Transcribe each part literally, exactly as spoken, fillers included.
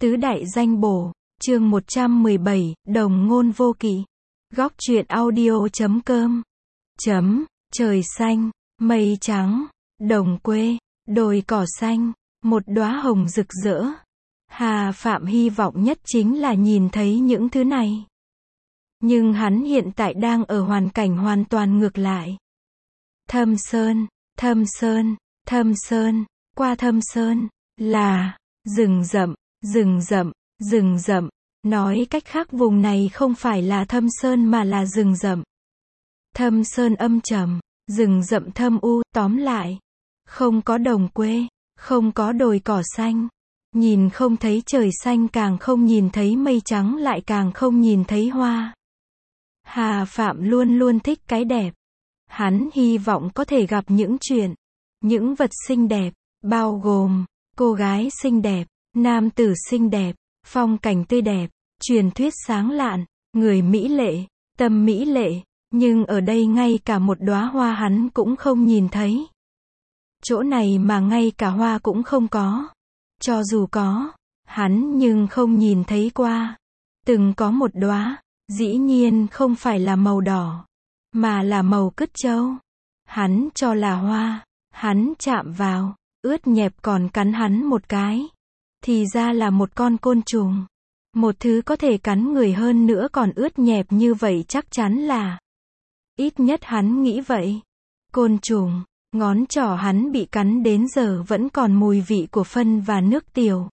Tứ đại danh bổ, chương một trăm mười bảy, đồng ngôn vô kỵ. Góc truyện audio chấm com. Chấm, trời xanh, mây trắng, đồng quê, đồi cỏ xanh, một đóa hồng rực rỡ. Hà Phạm hy vọng nhất chính là nhìn thấy những thứ này. Nhưng hắn hiện tại đang ở hoàn cảnh hoàn toàn ngược lại. Thâm Sơn, Thâm Sơn, Thâm Sơn, qua Thâm Sơn, là rừng rậm, rừng rậm, rừng rậm. Nói cách khác vùng này không phải là Thâm Sơn mà là rừng rậm. Thâm Sơn âm trầm, rừng rậm thâm u, tóm lại. Không có đồng quê, không có đồi cỏ xanh. Nhìn không thấy trời xanh, càng không nhìn thấy mây trắng, lại càng không nhìn thấy hoa. Hà Phạm luôn luôn thích cái đẹp. Hắn hy vọng có thể gặp những chuyện, những vật xinh đẹp, bao gồm cô gái xinh đẹp, nam tử xinh đẹp, phong cảnh tươi đẹp, truyền thuyết sáng lạn, người mỹ lệ, tâm mỹ lệ, nhưng ở đây ngay cả một đóa hoa hắn cũng không nhìn thấy. Chỗ này mà ngay cả hoa cũng không có. Cho dù có, hắn nhưng không nhìn thấy qua. Từng có một đóa, dĩ nhiên không phải là màu đỏ, mà là màu cứt trâu. Hắn cho là hoa, hắn chạm vào, ướt nhẹp còn cắn hắn một cái. Thì ra là một con côn trùng. Một thứ có thể cắn người hơn nữa còn ướt nhẹp như vậy chắc chắn là. Ít nhất hắn nghĩ vậy. Côn trùng, ngón trỏ hắn bị cắn đến giờ vẫn còn mùi vị của phân và nước tiểu.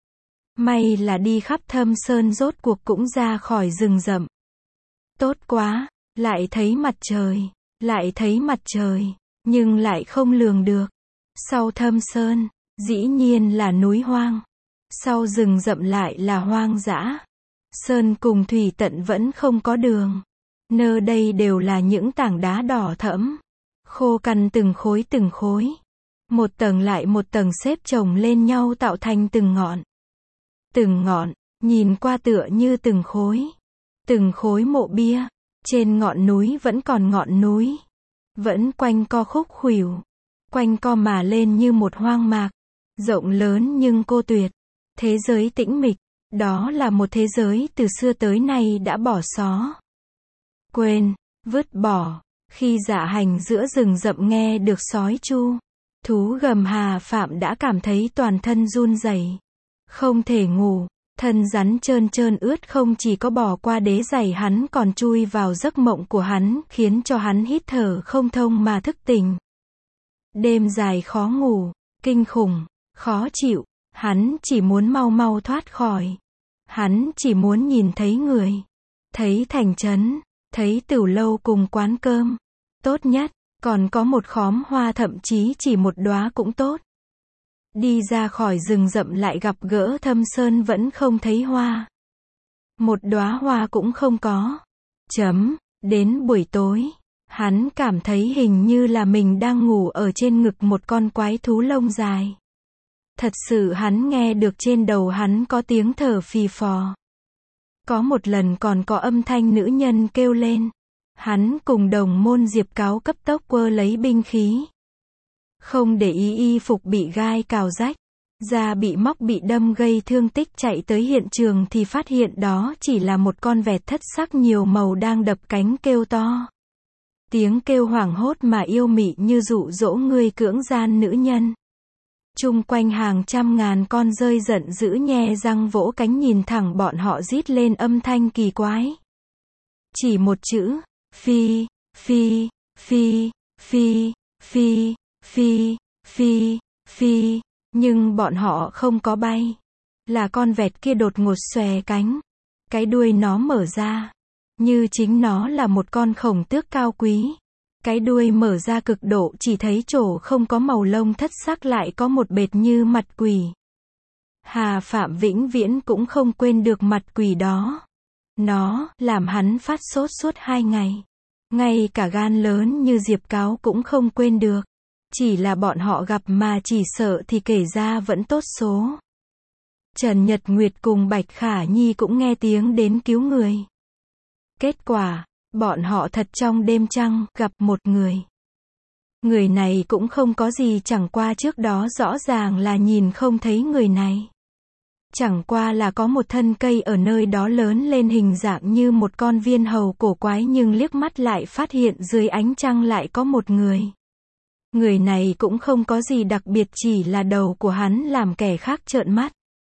May là đi khắp Thâm Sơn rốt cuộc cũng ra khỏi rừng rậm. Tốt quá, lại thấy mặt trời, lại thấy mặt trời, nhưng lại không lường được. Sau Thâm Sơn, dĩ nhiên là núi hoang. Sau rừng rậm lại là hoang dã. Sơn cùng thủy tận vẫn không có đường. Nơi đây đều là những tảng đá đỏ thẫm, khô cằn từng khối từng khối. Một tầng lại một tầng xếp chồng lên nhau tạo thành từng ngọn. Từng ngọn, nhìn qua tựa như từng khối. Từng khối mộ bia. Trên ngọn núi vẫn còn ngọn núi. Vẫn quanh co khúc khuỷu. Quanh co mà lên như một hoang mạc. Rộng lớn nhưng cô tuyệt. Thế giới tĩnh mịch, đó là một thế giới từ xưa tới nay đã bỏ xó. Quên, vứt bỏ. Khi dạ hành giữa rừng rậm nghe được sói chu, thú gầm, Hà Phạm đã cảm thấy toàn thân run rẩy. Không thể ngủ, thân rắn trơn trơn ướt không chỉ có bò qua đế giày hắn còn chui vào giấc mộng của hắn, khiến cho hắn hít thở không thông mà thức tỉnh. Đêm dài khó ngủ, kinh khủng, khó chịu. Hắn chỉ muốn mau mau thoát khỏi. Hắn chỉ muốn nhìn thấy người. Thấy thành trấn. Thấy tửu lâu cùng quán cơm. Tốt nhất, còn có một khóm hoa, thậm chí chỉ một đóa cũng tốt. Đi ra khỏi rừng rậm lại gặp gỡ Thâm Sơn vẫn không thấy hoa. Một đóa hoa cũng không có. Chấm, đến buổi tối. Hắn cảm thấy hình như là mình đang ngủ ở trên ngực một con quái thú lông dài. Thật sự hắn nghe được trên đầu hắn có tiếng thở phì phò. Có một lần còn có âm thanh nữ nhân kêu lên. Hắn cùng đồng môn Diệp Cáo cấp tốc quơ lấy binh khí. Không để ý y phục bị gai cào rách, da bị móc bị đâm gây thương tích, chạy tới hiện trường thì phát hiện đó chỉ là một con vẹt thất sắc nhiều màu đang đập cánh kêu to. Tiếng kêu hoảng hốt mà yêu mị như dụ dỗ người cưỡng gian nữ nhân. Chung quanh hàng trăm ngàn con rơi giận dữ nhe răng vỗ cánh nhìn thẳng bọn họ rít lên âm thanh kỳ quái. Chỉ một chữ, phi, phi, phi, phi, phi, phi, phi, phi, nhưng bọn họ không có bay. Là con vẹt kia đột ngột xòe cánh. Cái đuôi nó mở ra. Như chính nó là một con khổng tước cao quý. Cái đuôi mở ra cực độ, chỉ thấy chỗ không có màu lông thất sắc lại có một bệt như mặt quỷ. Hà Phạm vĩnh viễn cũng không quên được mặt quỷ đó. Nó làm hắn phát sốt suốt hai ngày. Ngay cả gan lớn như Diệp Cáo cũng không quên được. Chỉ là bọn họ gặp mà chỉ sợ thì kể ra vẫn tốt số. Trần Nhật Nguyệt cùng Bạch Khả Nhi cũng nghe tiếng đến cứu người. Kết quả, bọn họ thật trong đêm trăng, gặp một người. Người này cũng không có gì, chẳng qua trước đó rõ ràng là nhìn không thấy người này. Chẳng qua là có một thân cây ở nơi đó lớn lên hình dạng như một con viên hầu cổ quái, nhưng liếc mắt lại phát hiện dưới ánh trăng lại có một người. Người này cũng không có gì đặc biệt, chỉ là đầu của hắn làm kẻ khác trợn mắt.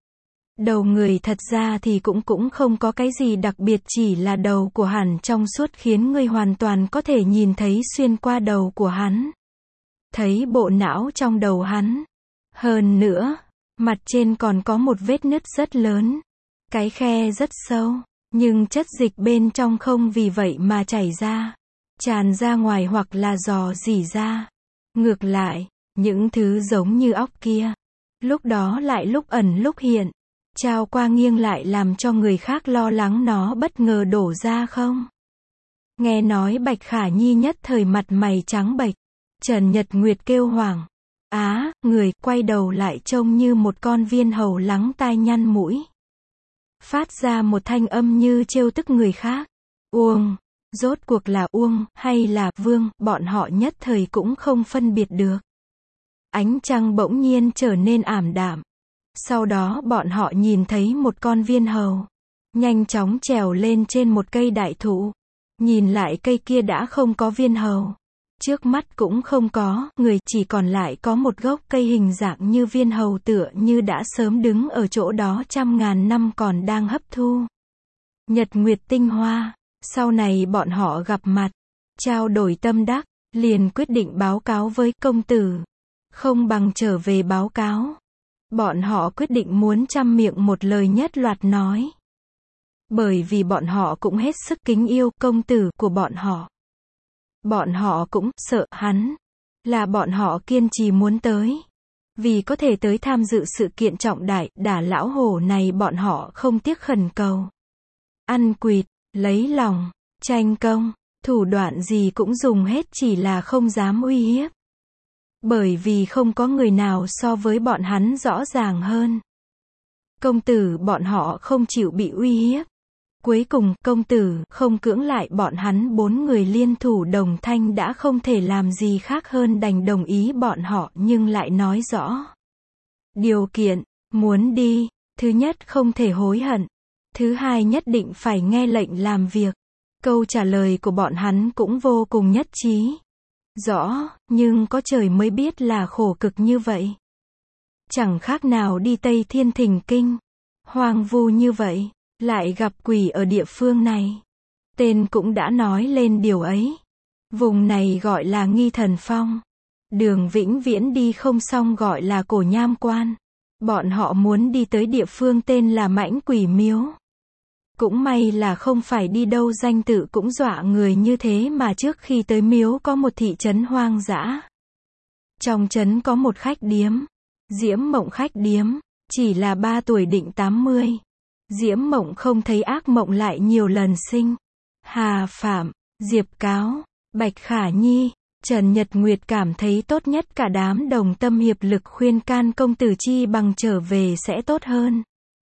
Đầu người thật ra thì cũng cũng không có cái gì đặc biệt, chỉ là đầu của hắn trong suốt khiến người hoàn toàn có thể nhìn thấy xuyên qua đầu của hắn. Thấy bộ não trong đầu hắn. Hơn nữa, mặt trên còn có một vết nứt rất lớn. Cái khe rất sâu, nhưng chất dịch bên trong không vì vậy mà chảy ra, tràn ra ngoài hoặc là rò rỉ ra. Ngược lại, những thứ giống như óc kia, lúc đó lại lúc ẩn lúc hiện, trao qua nghiêng lại làm cho người khác lo lắng nó bất ngờ đổ ra không. Nghe nói Bạch Khả Nhi nhất thời mặt mày trắng bệch. Trần Nhật Nguyệt kêu hoảng. Á, người, quay đầu lại trông như một con viên hầu lắng tai nhăn mũi. Phát ra một thanh âm như trêu tức người khác. Uông, rốt cuộc là Uông, hay là Vương, bọn họ nhất thời cũng không phân biệt được. Ánh trăng bỗng nhiên trở nên ảm đạm. Sau đó bọn họ nhìn thấy một con viên hầu nhanh chóng trèo lên trên một cây đại thụ. Nhìn lại cây kia đã không có viên hầu. Trước mắt cũng không có người, chỉ còn lại có một gốc cây hình dạng như viên hầu, tựa như đã sớm đứng ở chỗ đó trăm ngàn năm còn đang hấp thu nhật nguyệt tinh hoa. Sau này bọn họ gặp mặt, trao đổi tâm đắc, liền quyết định báo cáo với công tử. Không bằng trở về báo cáo. Bọn họ quyết định muốn trăm miệng một lời nhất loạt nói. Bởi vì bọn họ cũng hết sức kính yêu công tử của bọn họ. Bọn họ cũng sợ hắn, là bọn họ kiên trì muốn tới. Vì có thể tới tham dự sự kiện trọng đại, đả lão hổ này, bọn họ không tiếc khẩn cầu. Ăn quỵt, lấy lòng, tranh công, thủ đoạn gì cũng dùng hết, chỉ là không dám uy hiếp. Bởi vì không có người nào so với bọn hắn rõ ràng hơn. Công tử bọn họ không chịu bị uy hiếp. Cuối cùng, công tử không cưỡng lại bọn hắn, bốn người liên thủ đồng thanh đã không thể làm gì khác hơn đành đồng ý bọn họ, nhưng lại nói rõ. Điều kiện, muốn đi, thứ nhất không thể hối hận. Thứ hai nhất định phải nghe lệnh làm việc. Câu trả lời của bọn hắn cũng vô cùng nhất trí. Rõ, nhưng có trời mới biết là khổ cực như vậy. Chẳng khác nào đi Tây Thiên Thỉnh Kinh. Hoang vu như vậy. Lại gặp quỷ ở địa phương này. Tên cũng đã nói lên điều ấy. Vùng này gọi là Nghi Thần Phong. Đường vĩnh viễn đi không xong gọi là Cổ Nham Quan. Bọn họ muốn đi tới địa phương tên là Mãnh Quỷ Miếu. Cũng may là không phải đi đâu danh tự cũng dọa người như thế, mà trước khi tới miếu có một thị trấn hoang dã. Trong trấn có một khách điếm. Diễm Mộng khách điếm. Chỉ là ba tuổi định tám mươi. Diễm Mộng không thấy ác mộng lại nhiều lần sinh. Hà Phạm, Diệp Cáo, Bạch Khả Nhi, Trần Nhật Nguyệt cảm thấy tốt nhất cả đám đồng tâm hiệp lực khuyên can công tử chi bằng trở về sẽ tốt hơn.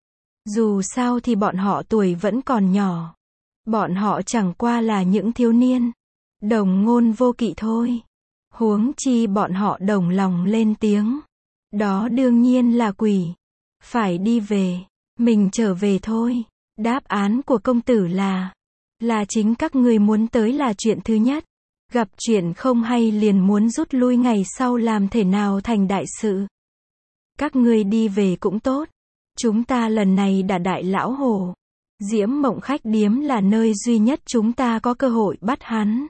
Dù sao thì bọn họ tuổi vẫn còn nhỏ. Bọn họ chẳng qua là những thiếu niên. Đồng ngôn vô kỵ thôi. Huống chi bọn họ đồng lòng lên tiếng. Đó đương nhiên là quỷ. Phải đi về. Mình trở về thôi. Đáp án của công tử là. Là chính các ngươi muốn tới là chuyện thứ nhất. Gặp chuyện không hay liền muốn rút lui, ngày sau làm thể nào thành đại sự. Các ngươi đi về cũng tốt. Chúng ta lần này đã đại lão hổ. Diễm Mộng khách điếm là nơi duy nhất chúng ta có cơ hội bắt hắn.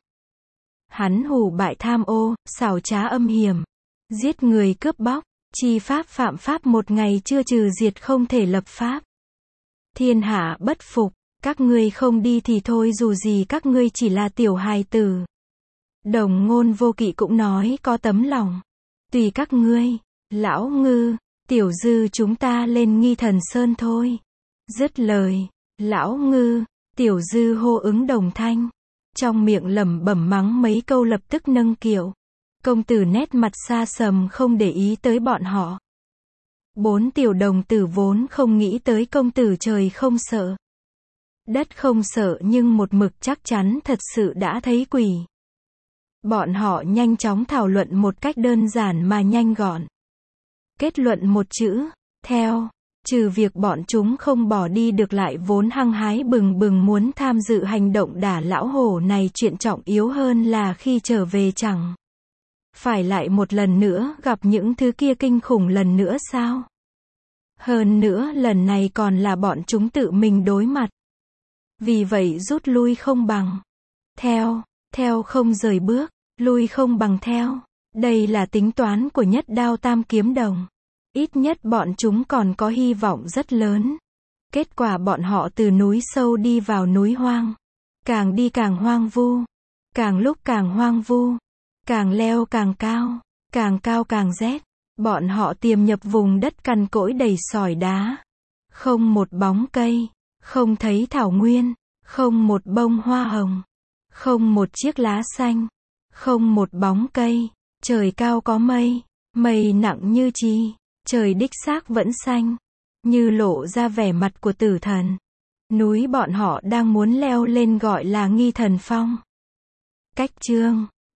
Hắn hủ bại tham ô, xảo trá âm hiểm. Giết người cướp bóc, chi pháp phạm pháp, một ngày chưa trừ diệt không thể lập pháp. Thiên hạ bất phục, các ngươi không đi thì thôi, dù gì các ngươi chỉ là tiểu hài tử. Đồng ngôn vô kỵ cũng nói có tấm lòng. Tùy các ngươi, lão ngư, tiểu dư chúng ta lên Nghi Thần Sơn thôi. Dứt lời, lão ngư, tiểu dư hô ứng đồng thanh. Trong miệng lẩm bẩm mắng mấy câu lập tức nâng kiệu. Công tử nét mặt xa sầm không để ý tới bọn họ. Bốn tiểu đồng tử vốn không nghĩ tới công tử trời không sợ. Đất không sợ nhưng một mực chắc chắn thật sự đã thấy quỷ. Bọn họ nhanh chóng thảo luận một cách đơn giản mà nhanh gọn. Kết luận một chữ, theo. Trừ việc bọn chúng không bỏ đi được lại vốn hăng hái bừng bừng muốn tham dự hành động đả lão hổ này, chuyện trọng yếu hơn là khi trở về chẳng phải lại một lần nữa gặp những thứ kia kinh khủng lần nữa sao? Hơn nữa lần này còn là bọn chúng tự mình đối mặt. Vì vậy rút lui không bằng theo, theo không rời bước, lui không bằng theo. Đây là tính toán của Nhất Đao Tam Kiếm Đồng. Ít nhất bọn chúng còn có hy vọng rất lớn. Kết quả bọn họ từ núi sâu đi vào núi hoang. Càng đi càng hoang vu. Càng lúc càng hoang vu. Càng leo càng cao. Càng cao càng rét. Bọn họ tiềm nhập vùng đất cằn cỗi đầy sỏi đá. Không một bóng cây. Không thấy thảo nguyên. Không một bông hoa hồng. Không một chiếc lá xanh. Không một bóng cây. Trời cao có mây. Mây nặng như chì. Trời đích xác vẫn xanh. Như lộ ra vẻ mặt của tử thần. Núi bọn họ đang muốn leo lên gọi là Nghi Thần Phong. Cách chương